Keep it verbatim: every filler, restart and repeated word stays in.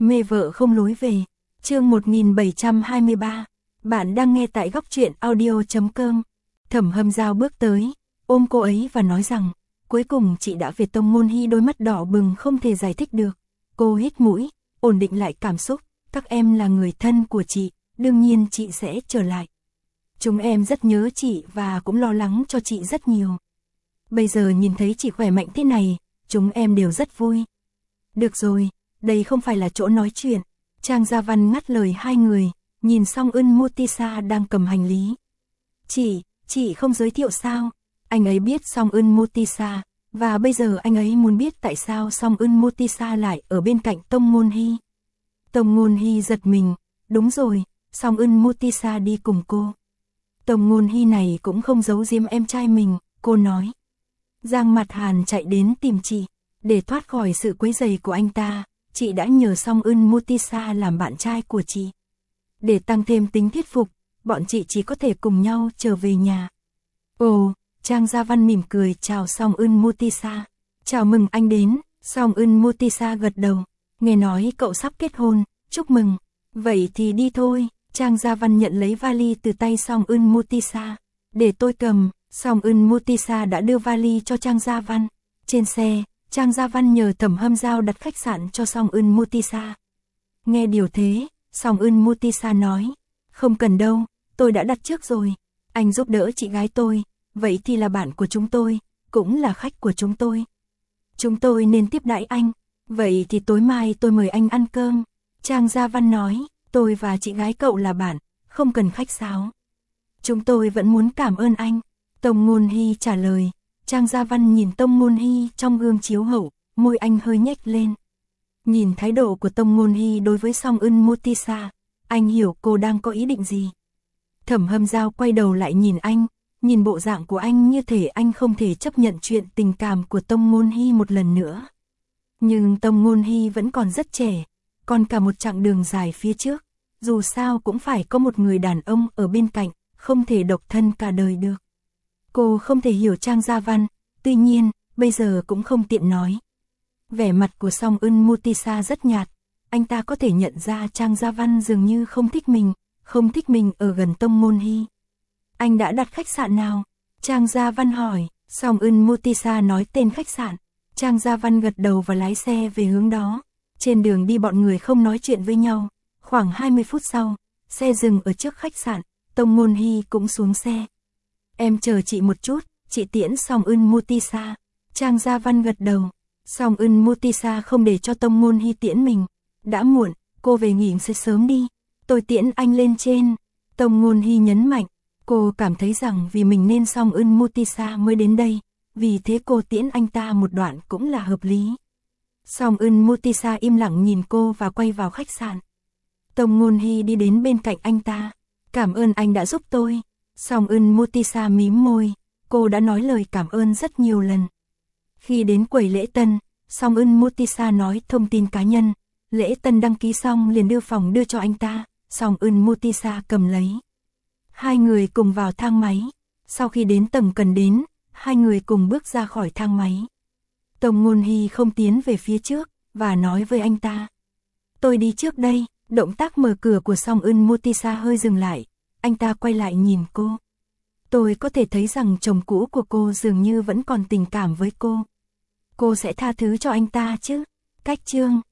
Mê vợ không lối về. Chương một nghìn bảy trăm hai mươi ba. Bạn đang nghe tại góc truyện audio chấm com. Thẩm Hâm Dao bước tới, ôm cô ấy và nói rằng, cuối cùng chị đã về. Tông Ngôn Hy đôi mắt đỏ bừng không thể giải thích được. Cô hít mũi, ổn định lại cảm xúc, các em là người thân của chị, đương nhiên chị sẽ trở lại. Chúng em rất nhớ chị và cũng lo lắng cho chị rất nhiều. Bây giờ nhìn thấy chị khỏe mạnh thế này, chúng em đều rất vui. Được rồi, đây không phải là chỗ nói chuyện. Trang Gia Văn ngắt lời hai người, nhìn Song Eun Mutisa đang cầm hành lý. Chị, chị không giới thiệu sao? Anh ấy biết Song Eun Mutisa, và bây giờ anh ấy muốn biết tại sao Song Eun Mutisa lại ở bên cạnh Tông Ngôn Hy. Tông Ngôn Hy giật mình, đúng rồi, Song Eun Mutisa đi cùng cô. Tông Ngôn Hy này cũng không giấu giếm em trai mình, cô nói. Giang Mặt Hàn chạy đến tìm chị, để thoát khỏi sự quấy rầy của anh ta, chị đã nhờ Song Eun Mutisa làm bạn trai của chị. Để tăng thêm tính thuyết phục, bọn chị chỉ có thể cùng nhau trở về nhà. Ồ, Trang Gia Văn mỉm cười chào Song Eun Mutisa. Chào mừng anh đến. Song Eun Mutisa gật đầu. Nghe nói cậu sắp kết hôn, chúc mừng. Vậy thì đi thôi. Trang Gia Văn nhận lấy vali từ tay Song Eun Mutisa. Để tôi cầm. Song Eun Mutisa đã đưa vali cho Trang Gia Văn. Trên xe, Trang Gia Văn nhờ Thẩm Hâm Dao đặt khách sạn cho Song Eun Mutisa. Nghe điều thế, Song Eun Mutisa nói, không cần đâu, tôi đã đặt trước rồi. Anh giúp đỡ chị gái tôi, vậy thì là bạn của chúng tôi, cũng là khách của chúng tôi. Chúng tôi nên tiếp đãi anh, vậy thì tối mai tôi mời anh ăn cơm. Trang Gia Văn nói, tôi và chị gái cậu là bạn, không cần khách sáo. Chúng tôi vẫn muốn cảm ơn anh. Tông Ngôn Hy trả lời. Trang Gia Văn nhìn Tông Ngôn Hy trong gương chiếu hậu, môi anh hơi nhếch lên. Nhìn thái độ của Tông Ngôn Hy đối với Song Eun Mutisa, anh hiểu cô đang có ý định gì. Thẩm Hâm Dao quay đầu lại nhìn anh, nhìn bộ dạng của anh như thể anh không thể chấp nhận chuyện tình cảm của Tông Ngôn Hy một lần nữa. Nhưng Tông Ngôn Hy vẫn còn rất trẻ, còn cả một chặng đường dài phía trước, dù sao cũng phải có một người đàn ông ở bên cạnh, không thể độc thân cả đời được. Cô không thể hiểu Trang Gia Văn, tuy nhiên, bây giờ cũng không tiện nói. Vẻ mặt của Song Eun Mutisa rất nhạt, anh ta có thể nhận ra Trang Gia Văn dường như không thích mình, không thích mình ở gần Tông Ngôn Hy. Anh đã đặt khách sạn nào? Trang Gia Văn hỏi. Song Eun Mutisa nói tên khách sạn. Trang Gia Văn gật đầu và lái xe về hướng đó. Trên đường đi bọn người không nói chuyện với nhau. Khoảng hai mươi phút sau, xe dừng ở trước khách sạn, Tông Ngôn Hy cũng xuống xe. Em chờ chị một chút, chị tiễn Song Eun Mutisa. Trang Gia Văn gật đầu. Song Eun Mutisa không để cho Tông Ngôn Hy tiễn mình. Đã muộn, cô về nghỉ sẽ sớm đi. Tôi tiễn anh lên trên. Tông Ngôn Hy nhấn mạnh. Cô cảm thấy rằng vì mình nên Song Eun Mutisa mới đến đây. Vì thế cô tiễn anh ta một đoạn cũng là hợp lý. Song Eun Mutisa im lặng nhìn cô và quay vào khách sạn. Tông Ngôn Hy đi đến bên cạnh anh ta. Cảm ơn anh đã giúp tôi. Song Eun Mutisa mím môi. Cô đã nói lời cảm ơn rất nhiều lần. Khi đến quầy lễ tân, Song Eun Mutisa nói thông tin cá nhân. Lễ tân đăng ký xong liền đưa phòng đưa cho anh ta. Song Eun Mutisa cầm lấy. Hai người cùng vào thang máy. Sau khi đến tầng cần đến, hai người cùng bước ra khỏi thang máy. Tông Ngôn Hy không tiến về phía trước, và nói với anh ta. Tôi đi trước đây. Động tác mở cửa của Song Eun Mutisa hơi dừng lại. Anh ta quay lại nhìn cô. Tôi có thể thấy rằng chồng cũ của cô dường như vẫn còn tình cảm với cô. Cô sẽ tha thứ cho anh ta chứ? Cách chương